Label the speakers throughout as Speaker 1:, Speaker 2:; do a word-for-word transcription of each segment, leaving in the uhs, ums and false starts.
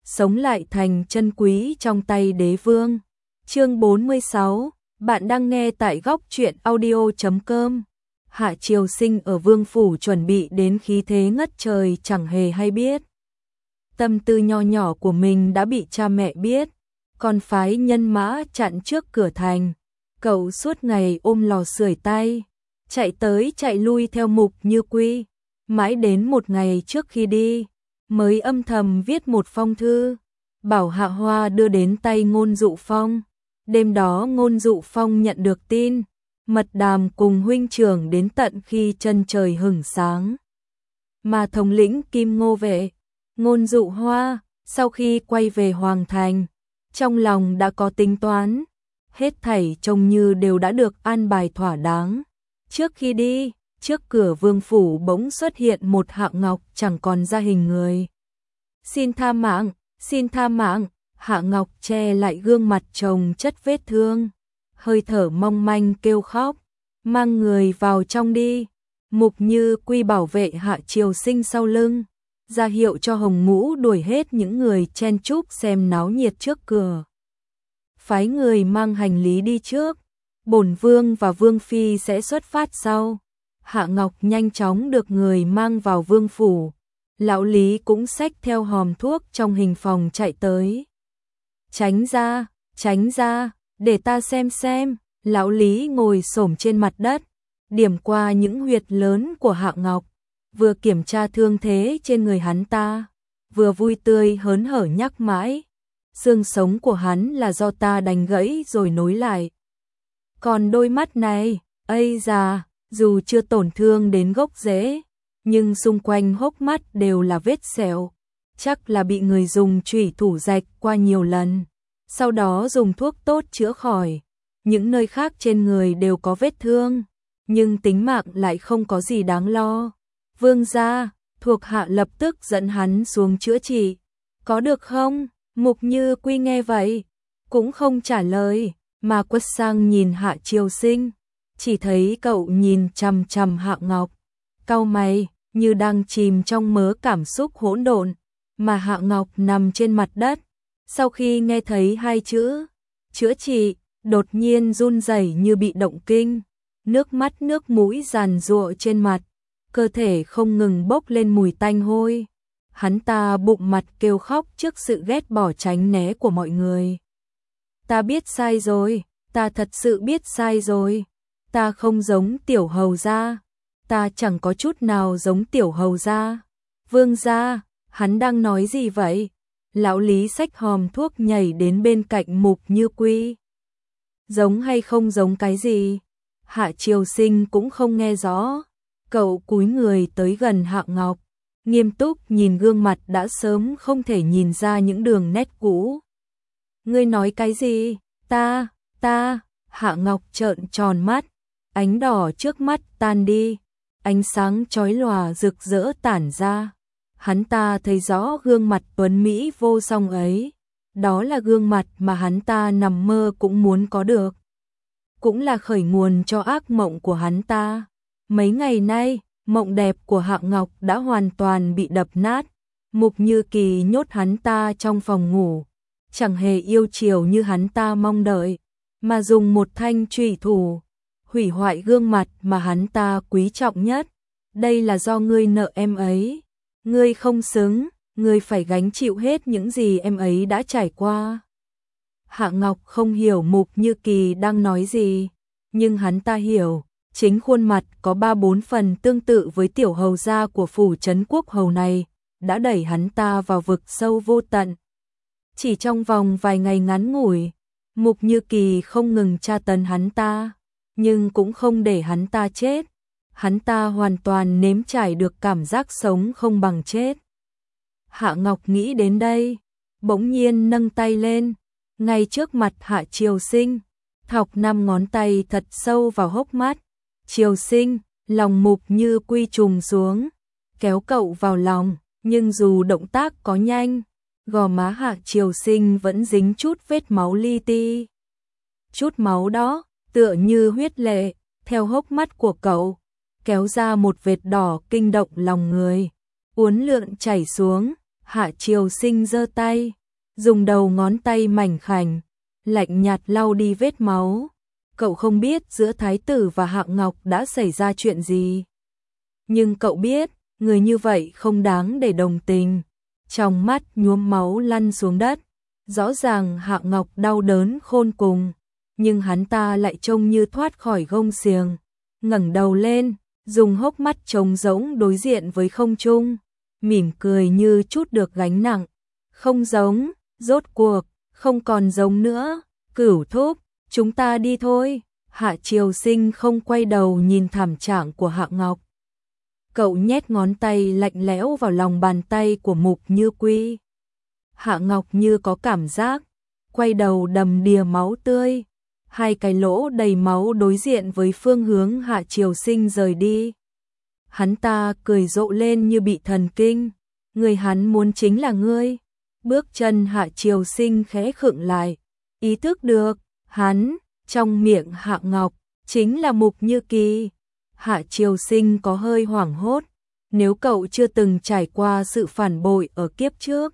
Speaker 1: sống lại thành chân quý trong tay đế vương. Chương bốn mươi sáu, bạn đang nghe tại góc truyện audio chấm com. Hạ Triều Sinh ở vương phủ chuẩn bị đến khí thế ngất trời chẳng hề hay biết. Tâm tư nho nhỏ của mình đã bị cha mẹ biết, còn phái nhân mã chặn trước cửa thành. Cậu suốt ngày ôm lò sưởi tay, chạy tới chạy lui theo Mục Như Quy, mãi đến một ngày trước khi đi, mới âm thầm viết một phong thư, bảo Hạ Hoa đưa đến tay Ngôn Dụ Phong. Đêm đó Ngôn Dụ Phong nhận được tin, mật đàm cùng huynh trưởng đến tận khi chân trời hửng sáng. Mà thống lĩnh Kim Ngô Vệ, Ngôn Dụ Hoa, sau khi quay về Hoàng Thành, trong lòng đã có tính toán, hết thảy trông như đều đã được an bài thỏa đáng. Trước khi đi, trước cửa vương phủ bỗng xuất hiện một Hạ Ngọc chẳng còn ra hình người. Xin tha mạng, xin tha mạng, Hạ Ngọc che lại gương mặt chồng chất vết thương, hơi thở mong manh kêu khóc, mang người vào trong đi. Mục Như Quy bảo vệ Hạ Triều Sinh sau lưng, ra hiệu cho Hồng Ngũ đuổi hết những người chen chúc xem náo nhiệt trước cửa. Phái người mang hành lý đi trước, bổn vương và vương phi sẽ xuất phát sau. Hạ Ngọc nhanh chóng được người mang vào vương phủ. Lão Lý cũng xách theo hòm thuốc trong hình phòng chạy tới. Tránh ra, tránh ra, để ta xem xem. Lão Lý ngồi xổm trên mặt đất, điểm qua những huyệt lớn của Hạ Ngọc, vừa kiểm tra thương thế trên người hắn ta, vừa vui tươi hớn hở nhắc mãi. Xương sống của hắn là do ta đánh gãy rồi nối lại. Còn đôi mắt này, ây da, dù chưa tổn thương đến gốc rễ, nhưng xung quanh hốc mắt đều là vết sẹo, chắc là bị người dùng chủy thủ rạch qua nhiều lần, sau đó dùng thuốc tốt chữa khỏi. Những nơi khác trên người đều có vết thương, nhưng tính mạng lại không có gì đáng lo. Vương gia, thuộc hạ lập tức dẫn hắn xuống chữa trị. Có được không? Mục Như Quy nghe vậy, cũng không trả lời, mà quay sang nhìn Hạ Triều Sinh, chỉ thấy cậu nhìn chằm chằm Hạ Ngọc, cau mày, như đang chìm trong mớ cảm xúc hỗn độn, mà Hạ Ngọc nằm trên mặt đất. Sau khi nghe thấy hai chữ chữa trị, đột nhiên run rẩy như bị động kinh, nước mắt nước mũi giàn giụa trên mặt, cơ thể không ngừng bốc lên mùi tanh hôi. Hắn ta bụng mặt kêu khóc trước sự ghét bỏ tránh né của mọi người. Ta biết sai rồi, ta thật sự biết sai rồi. Ta không giống tiểu hầu gia, ta chẳng có chút nào giống tiểu hầu gia. Vương gia, hắn đang nói gì vậy? Lão Lý xách hòm thuốc nhảy đến bên cạnh Mục Như Quy. Giống hay không giống cái gì? Hạ Triều Sinh cũng không nghe rõ. Cậu cúi người tới gần Hạ Ngọc, nghiêm túc nhìn gương mặt đã sớm không thể nhìn ra những đường nét cũ. Ngươi nói cái gì? Ta, ta, Hạ Ngọc trợn tròn mắt, ánh đỏ trước mắt tan đi, ánh sáng chói lòa rực rỡ tản ra. Hắn ta thấy rõ gương mặt tuấn mỹ vô song ấy, đó là gương mặt mà hắn ta nằm mơ cũng muốn có được, cũng là khởi nguồn cho ác mộng của hắn ta. Mấy ngày nay, mộng đẹp của Hạ Ngọc đã hoàn toàn bị đập nát. Mục Như Kỳ nhốt hắn ta trong phòng ngủ, chẳng hề yêu chiều như hắn ta mong đợi, mà dùng một thanh chủy thủ hủy hoại gương mặt mà hắn ta quý trọng nhất. Đây là do ngươi nợ em ấy, ngươi không xứng, ngươi phải gánh chịu hết những gì em ấy đã trải qua. Hạ Ngọc không hiểu Mục Như Kỳ đang nói gì, nhưng hắn ta hiểu. Chính khuôn mặt có ba bốn phần tương tự với tiểu hầu gia của phủ trấn quốc hầu này, đã đẩy hắn ta vào vực sâu vô tận. Chỉ trong vòng vài ngày ngắn ngủi, Mục Như Kỳ không ngừng tra tấn hắn ta, nhưng cũng không để hắn ta chết. Hắn ta hoàn toàn nếm trải được cảm giác sống không bằng chết. Hạ Ngọc nghĩ đến đây, bỗng nhiên nâng tay lên, ngay trước mặt Hạ Triều Sinh, thọc năm ngón tay thật sâu vào hốc mắt. Triều Sinh, lòng Mục Như Quy trùng xuống, kéo cậu vào lòng, nhưng dù động tác có nhanh, gò má Hạ Triều Sinh vẫn dính chút vết máu li ti. Chút máu đó, tựa như huyết lệ, theo hốc mắt của cậu, kéo ra một vệt đỏ kinh động lòng người, uốn lượn chảy xuống. Hạ Triều Sinh giơ tay, dùng đầu ngón tay mảnh khảnh, lạnh nhạt lau đi vết máu. Cậu không biết giữa thái tử và Hạng Ngọc đã xảy ra chuyện gì. Nhưng cậu biết, người như vậy không đáng để đồng tình. Trong mắt nhuốm máu lăn xuống đất. Rõ ràng Hạng Ngọc đau đớn khôn cùng, nhưng hắn ta lại trông như thoát khỏi gông xiềng. Ngẩng đầu lên, dùng hốc mắt trống rỗng đối diện với không trung, mỉm cười như trút được gánh nặng. Không giống, rốt cuộc, không còn giống nữa. Cửu thúc, chúng ta đi thôi. Hạ Triều Sinh không quay đầu nhìn thảm trạng của Hạng Ngọc. Cậu nhét ngón tay lạnh lẽo vào lòng bàn tay của Mục Như Quy. Hạng Ngọc như có cảm giác, quay đầu đầm đìa máu tươi. Hai cái lỗ đầy máu đối diện với phương hướng Hạ Triều Sinh rời đi. Hắn ta cười rộ lên như bị thần kinh. Người hắn muốn chính là ngươi. Bước chân Hạ Triều Sinh khẽ khựng lại. Ý thức được, hắn, trong miệng Hạng Ngọc, chính là Mục Như Kỳ. Hạ Triều Sinh có hơi hoảng hốt. Nếu cậu chưa từng trải qua sự phản bội ở kiếp trước,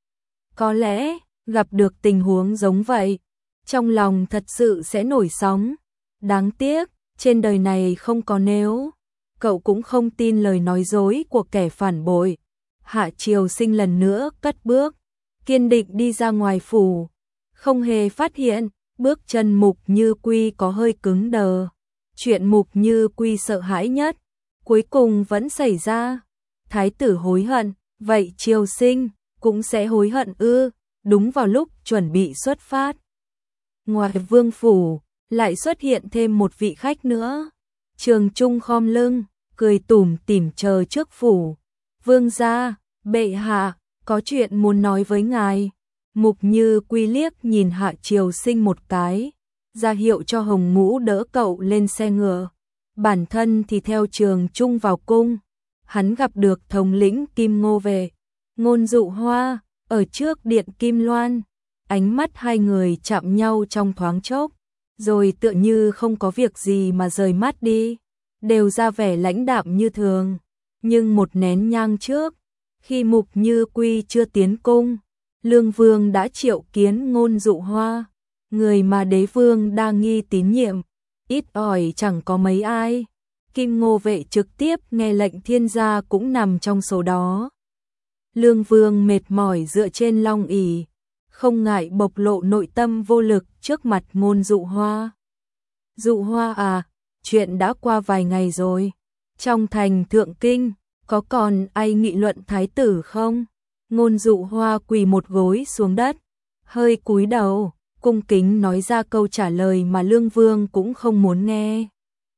Speaker 1: có lẽ, gặp được tình huống giống vậy, trong lòng thật sự sẽ nổi sóng. Đáng tiếc, trên đời này không có nếu. Cậu cũng không tin lời nói dối của kẻ phản bội. Hạ Triều Sinh lần nữa cất bước, kiên định đi ra ngoài phủ. Không hề phát hiện, bước chân Mục Như Quy có hơi cứng đờ. Chuyện Mục Như Quy sợ hãi nhất, cuối cùng vẫn xảy ra. Thái tử hối hận, vậy Triều Sinh cũng sẽ hối hận ư? Đúng vào lúc chuẩn bị xuất phát, ngoài vương phủ lại xuất hiện thêm một vị khách nữa. Trường Trung khom lưng, cười tủm tỉm chờ trước phủ. Vương gia, bệ hạ, có chuyện muốn nói với ngài. Mục Như Quy liếc nhìn Hạ Triều Sinh một cái, ra hiệu cho Hồng Ngũ đỡ cậu lên xe ngựa. Bản thân thì theo Trường Trung vào cung. Hắn gặp được thống lĩnh Kim Ngô về, Ngôn Dụ Hoa, ở trước điện Kim Loan. Ánh mắt hai người chạm nhau trong thoáng chốc, rồi tựa như không có việc gì mà rời mắt đi, đều ra vẻ lãnh đạm như thường. Nhưng một nén nhang trước, khi Mục Như Quy chưa tiến cung, Lương Vương đã triệu kiến Ngôn Dụ Hoa, người mà đế vương đa nghi tín nhiệm, ít ỏi chẳng có mấy ai. Kim Ngô Vệ trực tiếp nghe lệnh thiên gia cũng nằm trong số đó. Lương Vương mệt mỏi dựa trên long ỷ, không ngại bộc lộ nội tâm vô lực trước mặt Ngôn Dụ Hoa. Dụ Hoa à, chuyện đã qua vài ngày rồi. Trong thành Thượng Kinh, có còn ai nghị luận thái tử không? Ngôn Dụ Hoa quỳ một gối xuống đất, hơi cúi đầu, cung kính nói ra câu trả lời mà Lương Vương cũng không muốn nghe.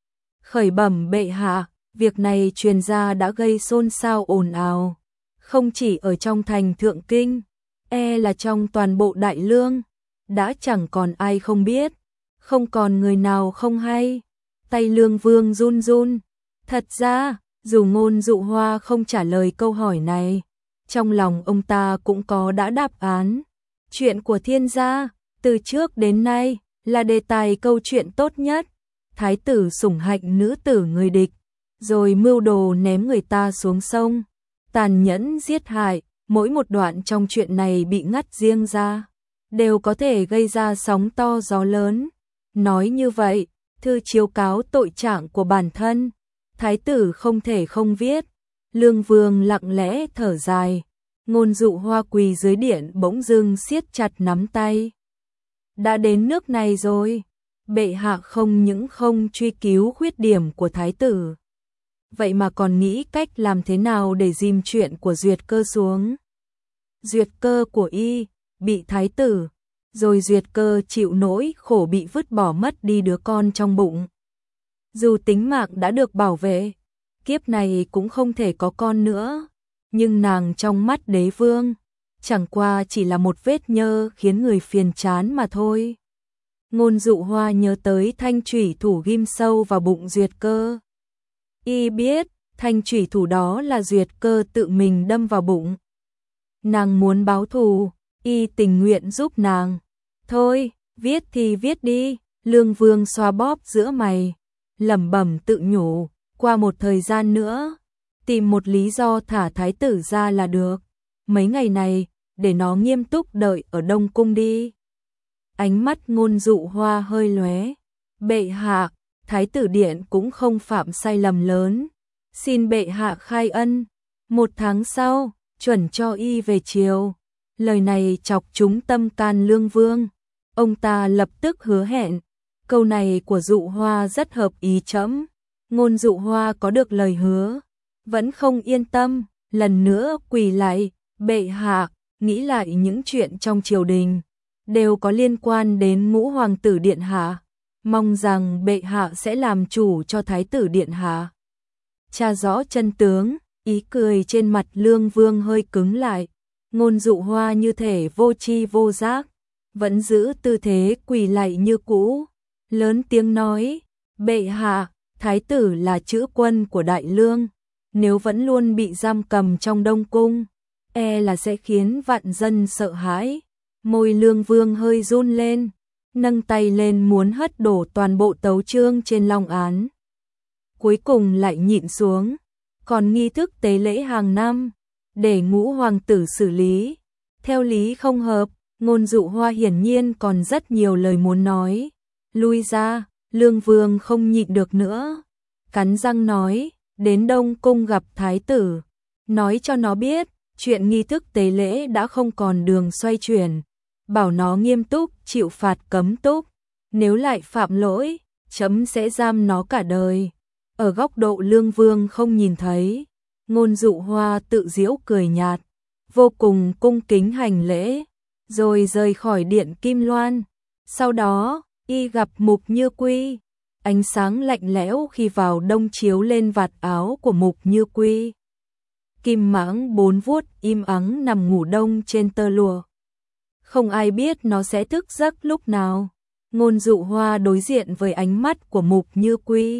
Speaker 1: Khởi bẩm bệ hạ, việc này truyền ra đã gây xôn xao ồn ào, không chỉ ở trong thành Thượng Kinh, e là trong toàn bộ Đại Lương, đã chẳng còn ai không biết, không còn người nào không hay. Tay Lương Vương run run. Thật ra, dù Ngôn Dụ Hoa không trả lời câu hỏi này, trong lòng ông ta cũng có đã đáp án. Chuyện của thiên gia, từ trước đến nay, là đề tài câu chuyện tốt nhất. Thái tử sủng hạnh nữ tử người địch, rồi mưu đồ ném người ta xuống sông, tàn nhẫn giết hại. Mỗi một đoạn trong chuyện này bị ngắt riêng ra, đều có thể gây ra sóng to gió lớn. Nói như vậy, thư chiếu cáo tội trạng của bản thân, thái tử không thể không viết. Lương Vương lặng lẽ thở dài. Ngôn Dụ Hoa quỳ dưới điện bỗng dưng siết chặt nắm tay. Đã đến nước này rồi, bệ hạ không những không truy cứu khuyết điểm của thái tử, vậy mà còn nghĩ cách làm thế nào để dìm chuyện của Duyệt Cơ xuống. Duyệt Cơ của y bị thái tử, rồi Duyệt Cơ chịu nỗi khổ bị vứt bỏ mất đi đứa con trong bụng. Dù tính mạng đã được bảo vệ, kiếp này cũng không thể có con nữa, nhưng nàng trong mắt đế vương, chẳng qua chỉ là một vết nhơ khiến người phiền chán mà thôi. Ngôn Dụ Hoa nhớ tới thanh chủy thủ ghim sâu vào bụng Duyệt Cơ. Y biết, thanh chủy thủ đó là Duyệt Cơ tự mình đâm vào bụng. Nàng muốn báo thù, y tình nguyện giúp nàng. Thôi, viết thì viết đi. Lương Vương xoa bóp giữa mày, lẩm bẩm tự nhủ, qua một thời gian nữa, tìm một lý do thả thái tử ra là được. mấy ngày này, để nó nghiêm túc đợi ở Đông Cung đi. Ánh mắt Ngôn Dụ Hoa hơi lóe. Bệ hạ, Thái tử điện cũng không phạm sai lầm lớn. Xin bệ hạ khai ân. Một tháng sau, chuẩn cho y về triều. Lời này chọc trúng tâm can Lương Vương. Ông ta lập tức hứa hẹn. Câu này của Dụ Hoa rất hợp ý trẫm. Ngôn Dụ Hoa có được lời hứa, vẫn không yên tâm, lần nữa quỳ lại. Bệ hạ, nghĩ lại những chuyện trong triều đình, đều có liên quan đến ngũ hoàng tử điện hạ. Mong rằng bệ hạ sẽ làm chủ cho Thái tử điện hạ tra rõ chân tướng. Ý cười trên mặt Lương Vương hơi cứng lại. Ngôn Dụ Hoa như thể vô tri vô giác, vẫn giữ tư thế quỳ lạy như cũ, lớn tiếng nói: bệ hạ, Thái tử là chữ quân của Đại Lương, nếu vẫn luôn bị giam cầm trong Đông Cung, e là sẽ khiến vạn dân sợ hãi. Môi Lương Vương hơi run lên, nâng tay lên muốn hất đổ toàn bộ tấu chương trên long án. Cuối cùng lại nhịn xuống, còn nghi thức tế lễ hàng năm, để ngũ hoàng tử xử lý. Theo lý không hợp, Ngôn Dụ Hoa hiển nhiên còn rất nhiều lời muốn nói. Lui ra, Lương Vương không nhịn được nữa, cắn răng nói: đến Đông Cung gặp Thái tử, nói cho nó biết, chuyện nghi thức tế lễ đã không còn đường xoay chuyển, bảo nó nghiêm túc chịu phạt cấm túc, nếu lại phạm lỗi, chấm sẽ giam nó cả đời. Ở góc độ Lương Vương không nhìn thấy, Ngôn Dụ Hoa tự giễu cười nhạt, vô cùng cung kính hành lễ, rồi rời khỏi điện Kim Loan. Sau đó, y gặp Mục Như Quy, ánh sáng lạnh lẽo khi vào đông chiếu lên vạt áo của Mục Như Quy. Kim Mãng bốn vuốt im ắng nằm ngủ đông trên tơ lụa. Không ai biết nó sẽ thức giấc lúc nào. Ngôn Dụ Hoa đối diện với ánh mắt của Mục Như Quy,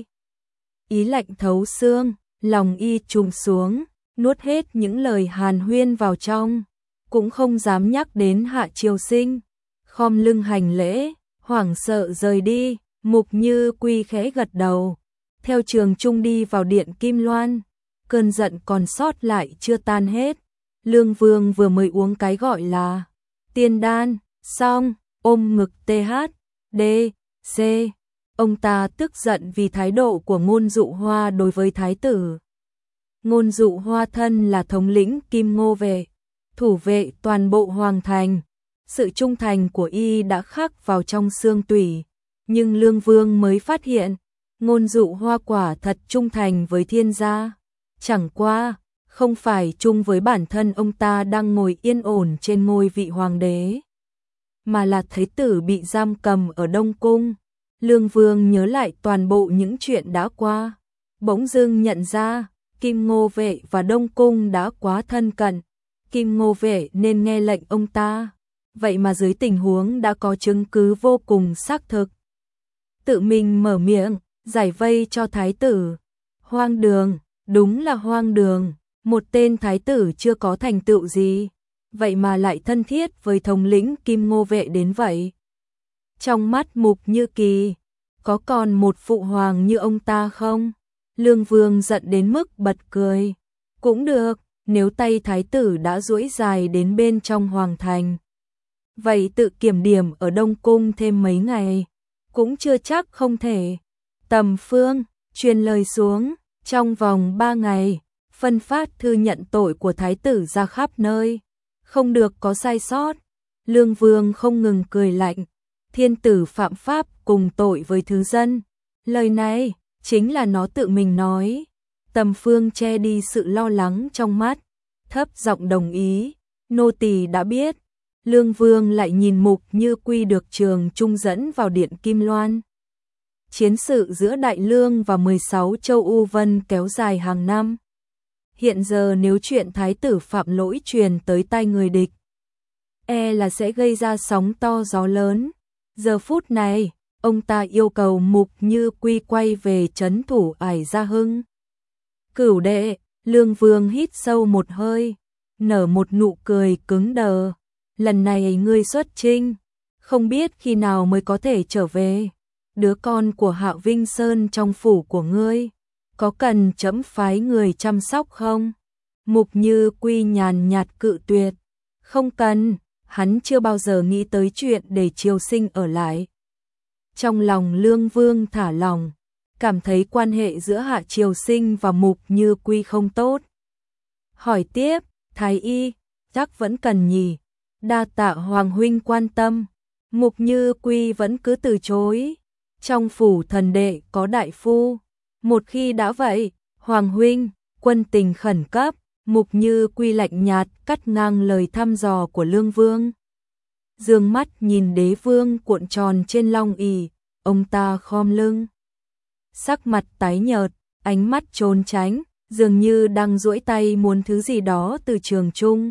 Speaker 1: ý lạnh thấu xương, lòng y trùng xuống, nuốt hết những lời hàn huyên vào trong, cũng không dám nhắc đến Hạ Triều Sinh, khom lưng hành lễ, hoảng sợ rời đi. Mục Như Quy khẽ gật đầu, theo Trường Trung đi vào điện Kim Loan. Cơn giận còn sót lại chưa tan hết. Lương Vương vừa mới uống cái gọi là tiên đan xong, ôm ngực tê hát đê xê. Ông ta tức giận vì thái độ của Ngôn Dụ Hoa đối với Thái tử. Ngôn Dụ Hoa thân là thống lĩnh Kim Ngô vệ, thủ vệ toàn bộ hoàng thành, sự trung thành của y đã khắc vào trong xương tủy. Nhưng Lương Vương mới phát hiện, Ngôn Dụ Hoa quả thật trung thành với thiên gia. Chẳng qua, không phải chung với bản thân ông ta đang ngồi yên ổn trên ngôi vị hoàng đế, mà là thái tử bị giam cầm ở Đông Cung. Lương Vương nhớ lại toàn bộ những chuyện đã qua, bỗng dưng nhận ra, Kim Ngô vệ và Đông Cung đã quá thân cận. Kim Ngô vệ nên nghe lệnh ông ta, vậy mà dưới tình huống đã có chứng cứ vô cùng xác thực, tự mình mở miệng, giải vây cho thái tử. Hoang đường, đúng là hoang đường, một tên thái tử chưa có thành tựu gì, vậy mà lại thân thiết với thống lĩnh Kim Ngô vệ đến vậy. Trong mắt Mục Như Kỳ, có còn một phụ hoàng như ông ta không? Lương Vương giận đến mức bật cười. Cũng được, nếu tay thái tử đã duỗi dài đến bên trong hoàng thành, vậy tự kiểm điểm ở Đông Cung thêm mấy ngày, cũng chưa chắc không thể. Tầm Phương, truyền lời xuống, trong vòng ba ngày, phân phát thư nhận tội của thái tử ra khắp nơi, không được có sai sót. Lương Vương không ngừng cười lạnh, thiên tử phạm pháp cùng tội với thứ dân. Lời này, chính là nó tự mình nói. Tầm Phương che đi sự lo lắng trong mắt, thấp giọng đồng ý, nô tỳ đã biết. Lương Vương lại nhìn Mục Như Quy được Trường Trung dẫn vào điện Kim Loan. Chiến sự giữa Đại Lương và mười sáu châu U Vân kéo dài hàng năm. Hiện giờ nếu chuyện thái tử phạm lỗi truyền tới tai người địch, e là sẽ gây ra sóng to gió lớn. Giờ phút này, ông ta yêu cầu Mục Như Quy quay về trấn thủ Ải Gia Hưng. Cửu đệ, Lương Vương hít sâu một hơi, nở một nụ cười cứng đờ. Lần này ngươi xuất chinh, không biết khi nào mới có thể trở về. Đứa con của Hạ Vinh Sơn trong phủ của ngươi, có cần chấm phái người chăm sóc không? Mục Như Quy nhàn nhạt cự tuyệt. Không cần, hắn chưa bao giờ nghĩ tới chuyện để Triều Sinh ở lại. Trong lòng Lương Vương thả lòng, cảm thấy quan hệ giữa Hạ Triều Sinh và Mục Như Quy không tốt. Hỏi tiếp, Thái y, chắc vẫn cần nhỉ? Đa tạ Hoàng huynh quan tâm. Mục Như Quy vẫn cứ từ chối. Trong phủ thần đệ có đại phu. Một khi đã vậy, Hoàng huynh, quân tình khẩn cấp. Mục Như Quy lạnh nhạt cắt ngang lời thăm dò của Lương Vương. Dương mắt nhìn đế vương cuộn tròn trên long ỷ, ông ta khom lưng. Sắc mặt tái nhợt, ánh mắt trốn tránh, dường như đang duỗi tay muốn thứ gì đó từ trường trung.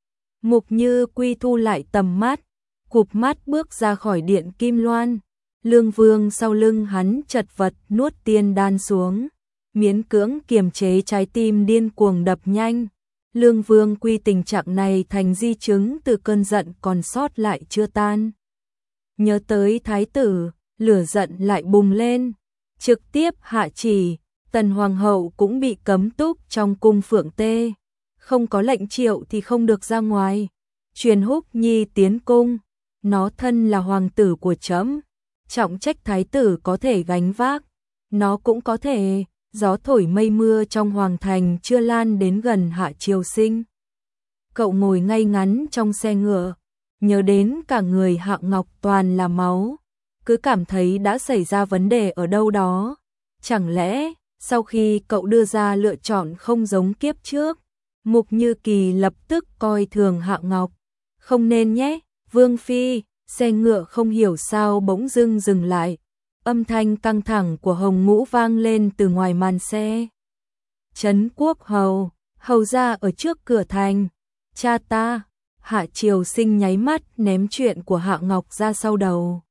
Speaker 1: Mục Như Quy thu lại tầm mắt, cụp mắt bước ra khỏi điện Kim Loan. Lương Vương sau lưng hắn chật vật nuốt tiên đan xuống, miễn cưỡng kiềm chế trái tim điên cuồng đập nhanh. Lương Vương Quy tình trạng này thành di chứng từ cơn giận còn sót lại chưa tan. Nhớ tới thái tử, lửa giận lại bùng lên, trực tiếp hạ chỉ, Tần Hoàng hậu cũng bị cấm túc trong cung Phượng Tê. Không có lệnh triệu thì không được ra ngoài. Truyền Húc Nhi tiến cung, nó thân là hoàng tử của trẫm, trọng trách thái tử có thể gánh vác, nó cũng có thể. Gió thổi mây mưa trong hoàng thành chưa lan đến gần Hạ Triều Sinh. Cậu ngồi ngay ngắn trong xe ngựa, nhớ đến cả người Hạ Ngọc toàn là máu, cứ cảm thấy đã xảy ra vấn đề ở đâu đó. Chẳng lẽ, sau khi cậu đưa ra lựa chọn không giống kiếp trước, Mục Như Kỳ lập tức coi thường Hạ Ngọc? Không nên nhé, Vương Phi. Xe ngựa không hiểu sao bỗng dưng dừng lại. Âm thanh căng thẳng của Hồng Ngũ vang lên từ ngoài màn xe. Trấn Quốc hầu, hầu ra ở trước cửa thành. Cha ta. Hạ Triều Sinh nháy mắt ném chuyện của Hạ Ngọc ra sau đầu.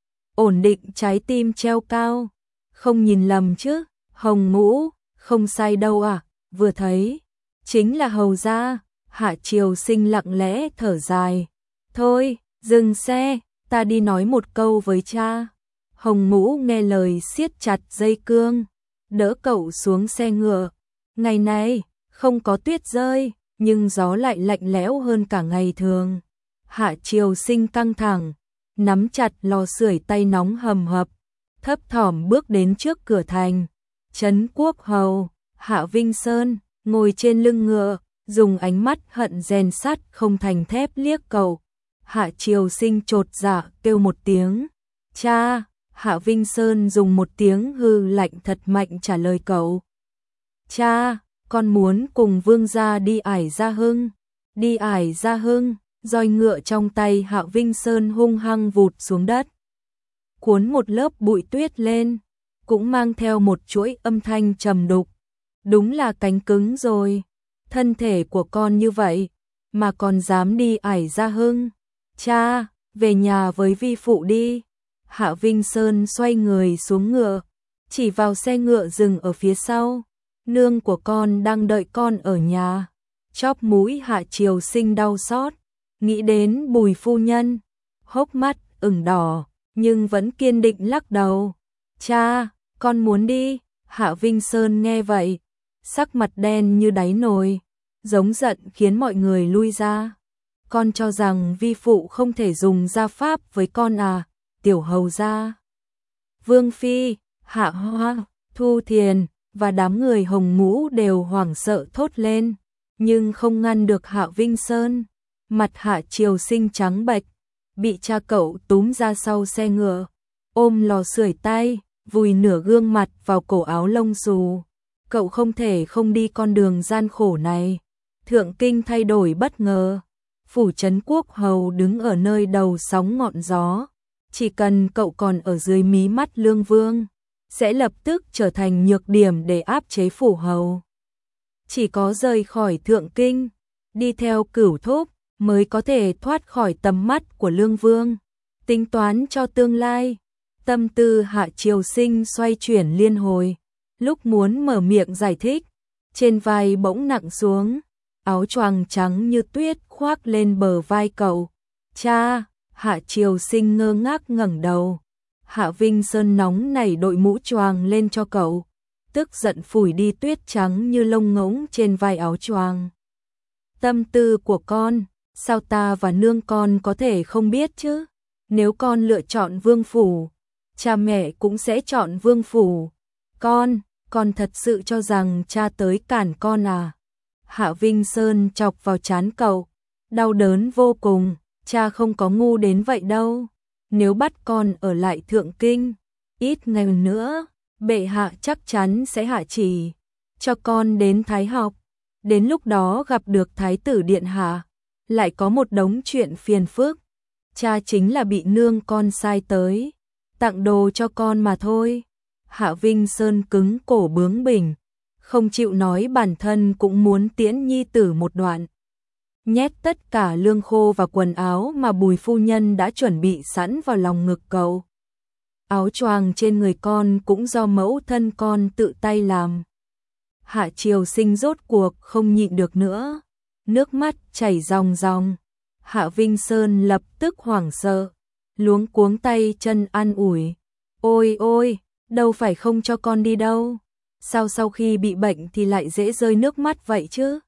Speaker 1: Ổn định trái tim treo cao. Không nhìn lầm chứ, Hồng Ngũ, không sai đâu à, vừa thấy. Chính là hầu ra. Hạ Triều Sinh lặng lẽ thở dài. Thôi, dừng xe, ta đi nói một câu với cha. Hồng Ngũ nghe lời siết chặt dây cương, đỡ cậu xuống xe ngựa. Ngày này, không có tuyết rơi, nhưng gió lại lạnh lẽo hơn cả ngày thường. Hạ Triều Sinh căng thẳng, nắm chặt lò sưởi tay nóng hầm hập, thấp thỏm bước đến trước cửa thành. Trấn Quốc hầu, Hạ Vinh Sơn, ngồi trên lưng ngựa, dùng ánh mắt hận rèn sắt không thành thép liếc cậu. Hạ Triều Sinh chột dạ kêu một tiếng, cha. Hạ Vinh Sơn dùng một tiếng hư lạnh thật mạnh trả lời cậu. Cha, con muốn cùng vương gia đi Ải Gia Hưng. Đi Ải Gia Hưng, roi ngựa trong tay Hạ Vinh Sơn hung hăng vụt xuống đất. Cuốn một lớp bụi tuyết lên, cũng mang theo một chuỗi âm thanh trầm đục. Đúng là cánh cứng rồi, thân thể của con như vậy, mà còn dám đi Ải Gia Hưng. Cha, về nhà với vi phụ đi. Hạ Vinh Sơn xoay người xuống ngựa, chỉ vào xe ngựa dừng ở phía sau. Nương của con đang đợi con ở nhà. Chóp mũi Hạ Triều Sinh đau xót, nghĩ đến Bùi phu nhân, hốc mắt ửng đỏ, nhưng vẫn kiên định lắc đầu. Cha, con muốn đi. Hạ Vinh Sơn nghe vậy, sắc mặt đen như đáy nồi, giống giận khiến mọi người lui ra. Con cho rằng vi phụ không thể dùng gia pháp với con à? Tiểu hầu gia. Vương Phi, Hạ Hoa, Thu Thiền và đám người Hồng Ngũ đều hoảng sợ thốt lên, nhưng không ngăn được Hạ Vinh Sơn. Mặt Hạ Triều Sinh trắng bệch, bị cha cậu túm ra sau xe ngựa, ôm lò sưởi tay, vùi nửa gương mặt vào cổ áo lông xù. Cậu không thể không đi con đường gian khổ này. Thượng kinh thay đổi bất ngờ, phủ Trấn Quốc hầu đứng ở nơi đầu sóng ngọn gió. Chỉ cần cậu còn ở dưới mí mắt Lương Vương, sẽ lập tức trở thành nhược điểm để áp chế phủ hầu. Chỉ có rời khỏi thượng kinh, đi theo Cửu Thúc, mới có thể thoát khỏi tầm mắt của Lương Vương. Tính toán cho tương lai, tâm tư Hạ Triều Sinh xoay chuyển liên hồi. Lúc muốn mở miệng giải thích, trên vai bỗng nặng xuống, áo choàng trắng như tuyết khoác lên bờ vai cậu. Cha. Hạ Triều Sinh ngơ ngác ngẩng đầu. Hạ Vinh Sơn nóng nảy đội mũ choàng lên cho cậu, tức giận phủi đi tuyết trắng như lông ngỗng trên vai áo choàng. Tâm tư của con, sao ta và nương con có thể không biết chứ? Nếu con lựa chọn vương phủ, cha mẹ cũng sẽ chọn vương phủ. Con, con thật sự cho rằng cha tới cản con à? Hạ Vinh Sơn chọc vào trán cậu, đau đớn vô cùng, cha không có ngu đến vậy đâu. Nếu bắt con ở lại Thượng Kinh, ít ngày nữa, bệ hạ chắc chắn sẽ hạ chỉ cho con đến Thái học. Đến lúc đó gặp được Thái tử Điện Hạ, lại có một đống chuyện phiền phức. Cha chính là bị nương con sai tới, tặng đồ cho con mà thôi. Hạ Vinh Sơn cứng cổ bướng bỉnh, không chịu nói bản thân cũng muốn tiễn nhi tử một đoạn. Nhét tất cả lương khô và quần áo mà Bùi phu nhân đã chuẩn bị sẵn vào lòng ngực cậu. Áo choàng trên người con cũng do mẫu thân con tự tay làm. Hạ Triều Sinh rốt cuộc không nhịn được nữa, nước mắt chảy ròng ròng. Hạ Vinh Sơn lập tức hoảng sợ, luống cuống tay chân an ủi. Ôi ôi, đâu phải không cho con đi đâu. Sao sau khi bị bệnh thì lại dễ rơi nước mắt vậy chứ?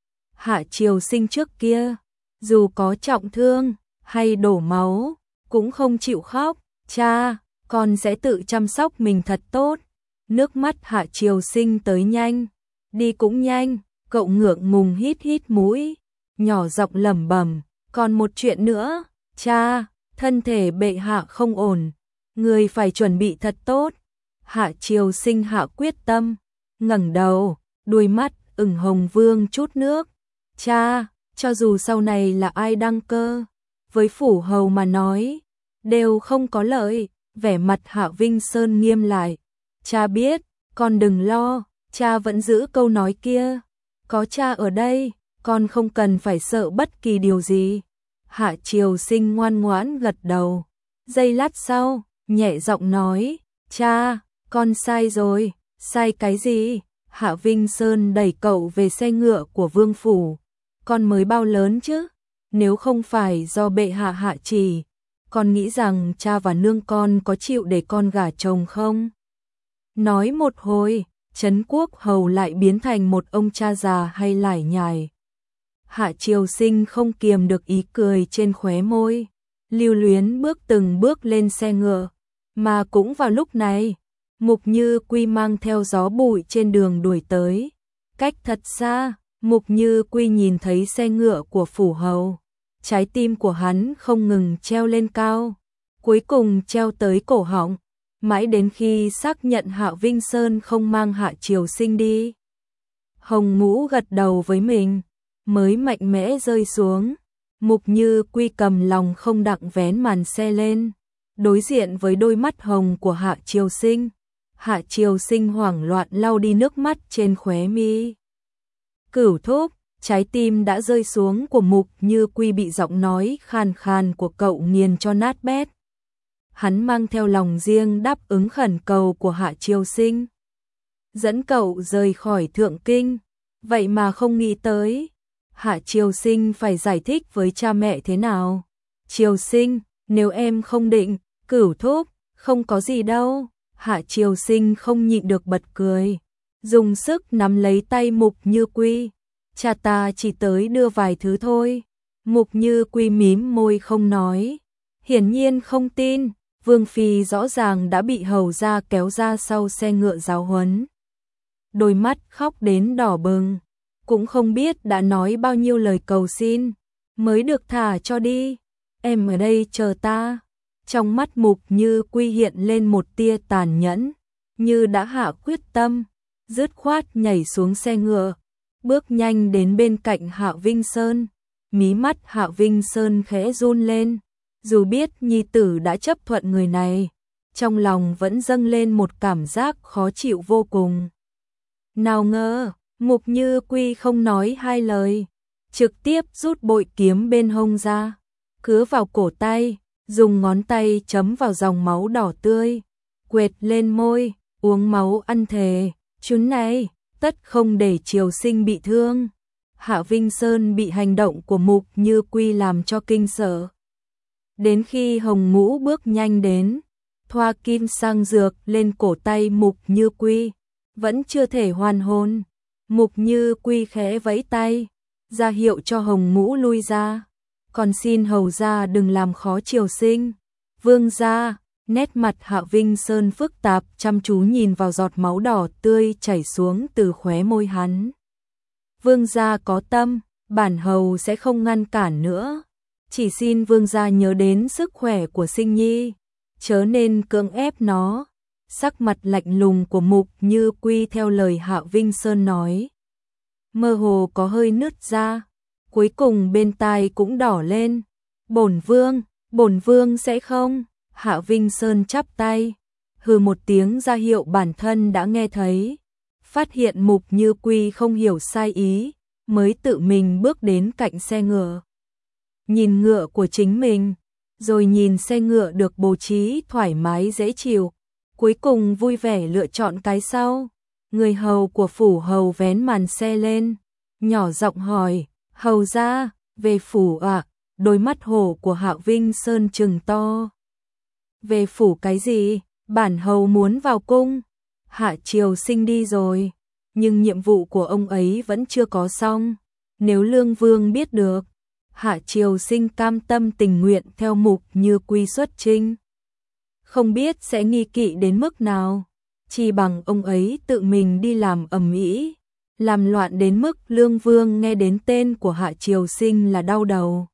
Speaker 1: Hạ Triều Sinh trước kia, dù có trọng thương hay đổ máu, cũng không chịu khóc. Cha, con sẽ tự chăm sóc mình thật tốt. Nước mắt Hạ Triều Sinh tới nhanh, đi cũng nhanh. Cậu ngượng ngùng hít hít mũi, nhỏ giọng lẩm bẩm. Còn một chuyện nữa, cha, thân thể bệ hạ không ổn, người phải chuẩn bị thật tốt. Hạ Triều Sinh hạ quyết tâm, ngẩng đầu, đôi mắt ửng hồng vương chút nước. Cha, cho dù sau này là ai đăng cơ, với phủ hầu mà nói, đều không có lợi. Vẻ mặt Hạ Vinh Sơn nghiêm lại. Cha biết, con đừng lo, cha vẫn giữ câu nói kia. Có cha ở đây, con không cần phải sợ bất kỳ điều gì. Hạ Triều Sinh ngoan ngoãn gật đầu. Giây lát sau, nhẹ giọng nói, cha, con sai rồi. Sai cái gì? Hạ Vinh Sơn đẩy cậu về xe ngựa của vương phủ. Con mới bao lớn chứ? Nếu không phải do bệ hạ hạ chỉ, con nghĩ rằng cha và nương con có chịu để con gả chồng không? Nói một hồi, Trấn Quốc Hầu lại biến thành một ông cha già hay lải nhải. Hạ Triều Sinh không kiềm được ý cười trên khóe môi, lưu luyến bước từng bước lên xe ngựa. Mà cũng vào lúc này, Mục Như Quy mang theo gió bụi trên đường đuổi tới. Cách thật xa, Mục Như Quy nhìn thấy xe ngựa của phủ hầu. Trái tim của hắn không ngừng treo lên cao, cuối cùng treo tới cổ họng, mãi đến khi xác nhận Hạ Vinh Sơn không mang Hạ Triều Sinh đi. Hồng Ngũ gật đầu với mình, mới mạnh mẽ rơi xuống. Mục Như Quy cầm lòng không đặng vén màn xe lên, đối diện với đôi mắt hồng của Hạ Triều Sinh. Hạ Triều Sinh hoảng loạn lau đi nước mắt trên khóe mi. Cửu thúc, trái tim đã rơi xuống của Mục Như Quy bị giọng nói khàn khàn của cậu nghiền cho nát bét. Hắn mang theo lòng riêng đáp ứng khẩn cầu của Hạ Triều Sinh, dẫn cậu rời khỏi Thượng Kinh. Vậy mà không nghĩ tới, Hạ Triều Sinh phải giải thích với cha mẹ thế nào. Triều Sinh, nếu em không định, Cửu thúc, không có gì đâu. Hạ Triều Sinh không nhịn được bật cười, dùng sức nắm lấy tay Mục Như Quy. Cha ta chỉ tới đưa vài thứ thôi. Mục Như Quy mím môi không nói, hiển nhiên không tin. Vương phi rõ ràng đã bị hầu gia kéo ra sau xe ngựa giáo huấn, đôi mắt khóc đến đỏ bừng, cũng không biết đã nói bao nhiêu lời cầu xin mới được thả cho đi. Em ở đây chờ ta. Trong mắt Mục Như Quy hiện lên một tia tàn nhẫn, như đã hạ quyết tâm, dứt khoát nhảy xuống xe ngựa, bước nhanh đến bên cạnh Hạ Vinh Sơn. Mí mắt Hạ Vinh Sơn khẽ run lên, dù biết nhi tử đã chấp thuận người này, trong lòng vẫn dâng lên một cảm giác khó chịu vô cùng. Nào ngờ, Mục Như Quy không nói hai lời, trực tiếp rút bội kiếm bên hông ra, cứa vào cổ tay, dùng ngón tay chấm vào dòng máu đỏ tươi, quệt lên môi, uống máu ăn thề, chuyến này, tất không để Triều Sinh bị thương. Hạ Vinh Sơn bị hành động của Mục Như Quy làm cho kinh sợ. Đến khi Hồng Ngũ bước nhanh đến, thoa kim sang dược lên cổ tay Mục Như Quy, vẫn chưa thể hoàn hồn. Mục Như Quy khẽ vẫy tay, ra hiệu cho Hồng Ngũ lui ra. Còn xin hầu gia đừng làm khó Triều Sinh. Vương gia, nét mặt Hạ Vinh Sơn phức tạp, chăm chú nhìn vào giọt máu đỏ tươi chảy xuống từ khóe môi hắn. Vương gia có tâm, bản hầu sẽ không ngăn cản nữa. Chỉ xin vương gia nhớ đến sức khỏe của Sinh Nhi, chớ nên cưỡng ép nó. Sắc mặt lạnh lùng của Mục Như Quy theo lời Hạ Vinh Sơn nói, mơ hồ có hơi nứt ra, cuối cùng bên tai cũng đỏ lên. Bổn vương, bổn vương sẽ không. Hạ Vinh Sơn chắp tay, hừ một tiếng ra hiệu bản thân đã nghe thấy. Phát hiện Mục Như Quy không hiểu sai ý, mới tự mình bước đến cạnh xe ngựa. Nhìn ngựa của chính mình, rồi nhìn xe ngựa được bố trí thoải mái dễ chịu, cuối cùng vui vẻ lựa chọn cái sau. Người hầu của phủ hầu vén màn xe lên, nhỏ giọng hỏi, hầu gia, về phủ ạ? À? Đôi mắt hổ của Hạ Vinh Sơn trừng to. Về phủ cái gì? Bản hầu muốn vào cung. Hạ Triều Sinh đi rồi, nhưng nhiệm vụ của ông ấy vẫn chưa có xong. Nếu Lương Vương biết được, Hạ Triều Sinh cam tâm tình nguyện theo Mục Như Quy xuất chinh. Không biết sẽ nghi kỵ đến mức nào, chỉ bằng ông ấy tự mình đi làm ầm ĩ, làm loạn đến mức Lương Vương nghe đến tên của Hạ Triều Sinh là đau đầu.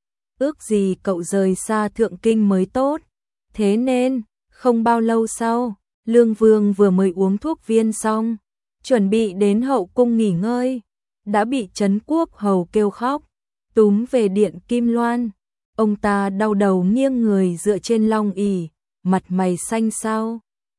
Speaker 1: Ước gì cậu rời xa Thượng Kinh mới tốt. Thế nên, không bao lâu sau, Lương Vương vừa mới uống thuốc viên xong, chuẩn bị đến hậu cung nghỉ ngơi, đã bị Trấn Quốc hầu kêu khóc, túm về điện Kim Loan. Ông ta đau đầu nghiêng người dựa trên long ỷ, mặt mày xanh xao.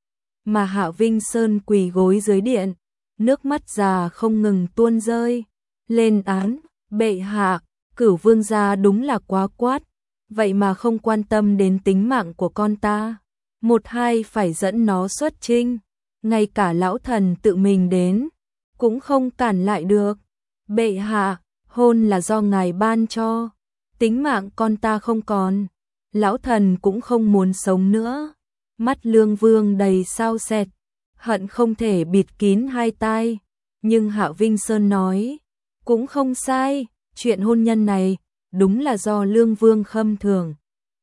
Speaker 1: Mà Hạ Vinh Sơn quỳ gối dưới điện, nước mắt già không ngừng tuôn rơi. Lên án, bệ hạ, Cửu vương gia đúng là quá quát, vậy mà không quan tâm đến tính mạng của con ta. Một hai phải dẫn nó xuất chinh, ngay cả lão thần tự mình đến, cũng không cản lại được. Bệ hạ, hôn là do ngài ban cho, tính mạng con ta không còn, lão thần cũng không muốn sống nữa. Mắt Lương Vương đầy sao sẹt, hận không thể bịt kín hai tai, nhưng Hạ Vinh Sơn nói, cũng không sai, chuyện hôn nhân này đúng là do Lương Vương khâm thường.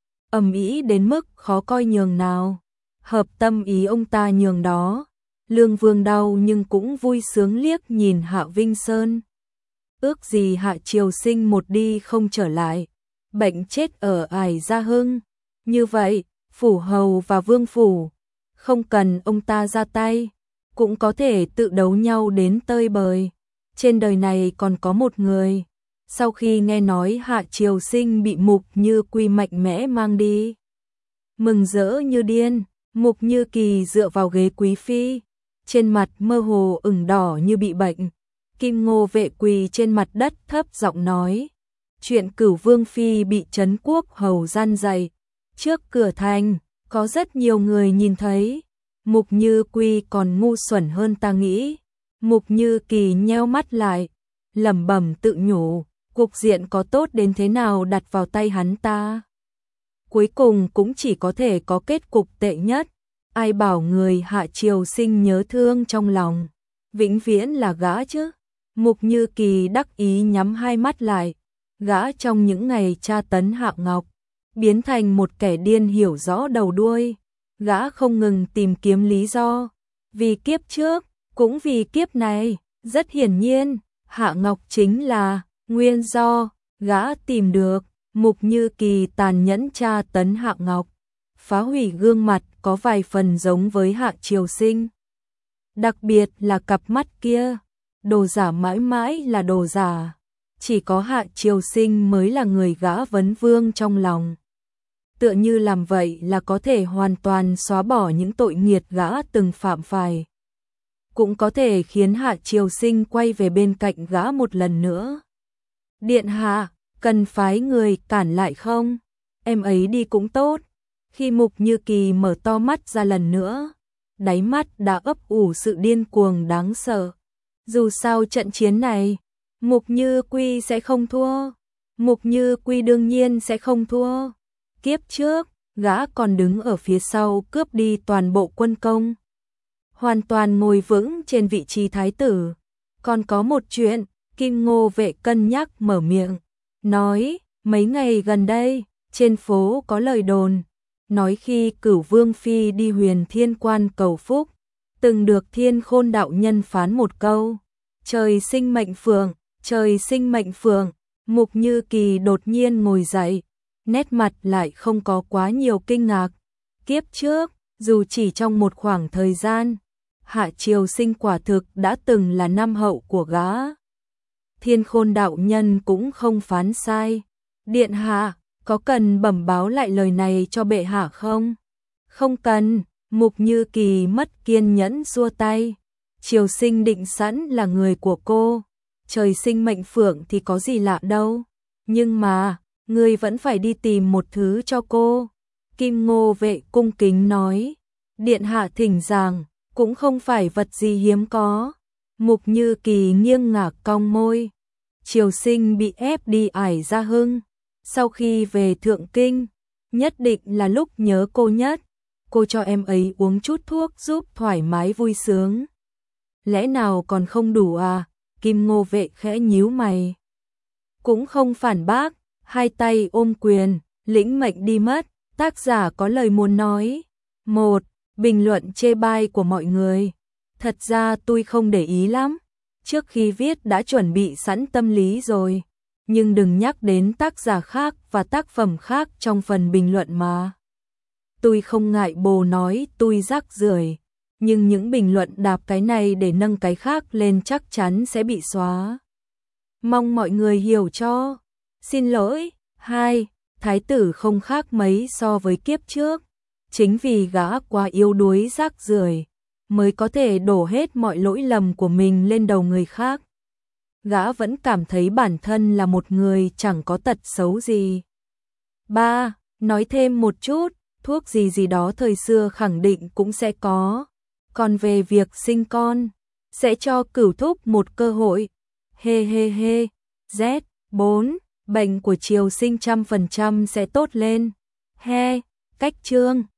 Speaker 1: Ầm ĩ đến mức khó coi nhường nào, hợp tâm ý ông ta nhường đó. Lương Vương đau nhưng cũng vui sướng liếc nhìn Hạ Vinh Sơn. Ước gì Hạ Triều Sinh một đi không trở lại, bệnh chết ở Ải Gia Hưng. Như vậy, phủ hầu và vương phủ, không cần ông ta ra tay, cũng có thể tự đấu nhau đến tơi bời. Trên đời này còn có một người, sau khi nghe nói Hạ Triều Sinh bị Mục Như Quy mạnh mẽ mang đi, mừng rỡ như điên. Mục Như Kỳ dựa vào ghế quý phi, trên mặt mơ hồ ửng đỏ như bị bệnh. Kim Ngô Vệ quỳ trên mặt đất thấp giọng nói, chuyện Cửu vương phi bị Trấn Quốc hầu gian dạy trước cửa thành, có rất nhiều người nhìn thấy. Mục Như Quy còn ngu xuẩn hơn ta nghĩ. Mục Như Kỳ nheo mắt lại, lẩm bẩm tự nhủ, cục diện có tốt đến thế nào đặt vào tay hắn ta, cuối cùng cũng chỉ có thể có kết cục tệ nhất. Ai bảo người Hạ Triều Sinh nhớ thương trong lòng, vĩnh viễn là gã chứ. Mục Như Kỳ đắc ý nhắm hai mắt lại, gã trong những ngày tra tấn Hạ Ngọc, biến thành một kẻ điên hiểu rõ đầu đuôi. Gã không ngừng tìm kiếm lý do, vì kiếp trước, cũng vì kiếp này. Rất hiển nhiên, Hạ Ngọc chính là nguyên do gã tìm được. Mục Như Kỳ tàn nhẫn tra tấn Hạ Ngọc, phá hủy gương mặt có vài phần giống với Hạ Triều Sinh. Đặc biệt là cặp mắt kia, đồ giả mãi mãi là đồ giả, chỉ có Hạ Triều Sinh mới là người gã vấn vương trong lòng. Tựa như làm vậy là có thể hoàn toàn xóa bỏ những tội nghiệt gã từng phạm phải, cũng có thể khiến Hạ Triều Sinh quay về bên cạnh gã một lần nữa. Điện hạ, cần phái người cản lại không? Em ấy đi cũng tốt. Khi Mục Như Kỳ mở to mắt ra lần nữa, đáy mắt đã ấp ủ sự điên cuồng đáng sợ. Dù sao trận chiến này, Mục Như Quy sẽ không thua. Mục Như Quy đương nhiên sẽ không thua. Kiếp trước, gã còn đứng ở phía sau cướp đi toàn bộ quân công, hoàn toàn ngồi vững trên vị trí thái tử. Còn có một chuyện, Kim Ngô Vệ cân nhắc mở miệng, nói, mấy ngày gần đây, trên phố có lời đồn, nói khi Cửu Vương Phi đi Huyền Thiên Quan cầu phúc, từng được Thiên Khôn đạo nhân phán một câu, trời sinh mệnh phượng, trời sinh mệnh phượng. Mục Như Kỳ đột nhiên ngồi dậy, nét mặt lại không có quá nhiều kinh ngạc. Kiếp trước, dù chỉ trong một khoảng thời gian, Hạ Triều Sinh quả thực đã từng là nam hậu của gã. Thiên Khôn đạo nhân cũng không phán sai. Điện hạ, có cần bẩm báo lại lời này cho bệ hạ không? Không cần, Mục Như Kỳ mất kiên nhẫn xua tay. Triều Sinh định sẵn là người của cô, trời sinh mệnh phượng thì có gì lạ đâu. Nhưng mà, ngươi vẫn phải đi tìm một thứ cho cô. Kim Ngô Vệ cung kính nói, điện hạ thỉnh giảng, cũng không phải vật gì hiếm có. Mục Như Kỳ nghiêng ngả cong môi. Triều Sinh bị ép đi ải ra Hưng. Sau khi về Thượng Kinh, nhất định là lúc nhớ cô nhất. Cô cho em ấy uống chút thuốc giúp thoải mái vui sướng. Lẽ nào còn không đủ à? Kim Ngô Vệ khẽ nhíu mày. Cũng không phản bác, hai tay ôm quyền, lĩnh mệnh đi mất. Tác giả có lời muốn nói. Một, bình luận chê bai của mọi người. Thật ra tôi không để ý lắm. Trước khi viết đã chuẩn bị sẵn tâm lý rồi. Nhưng đừng nhắc đến tác giả khác và tác phẩm khác trong phần bình luận mà. Tôi không ngại bồ nói tôi rác rưởi, nhưng những bình luận đạp cái này để nâng cái khác lên chắc chắn sẽ bị xóa. Mong mọi người hiểu cho. Xin lỗi. Hai, thái tử không khác mấy so với kiếp trước. Chính vì gã quá yếu đuối rác rưởi mới có thể đổ hết mọi lỗi lầm của mình lên đầu người khác. Gã vẫn cảm thấy bản thân là một người chẳng có tật xấu gì. Ba, nói thêm một chút, thuốc gì gì đó thời xưa khẳng định cũng sẽ có. Còn về việc sinh con, sẽ cho Cửu Thúc một cơ hội. Hê hê hê. Z, bốn, bệnh của Triều Sinh trăm phần trăm sẽ tốt lên. He, cách chương.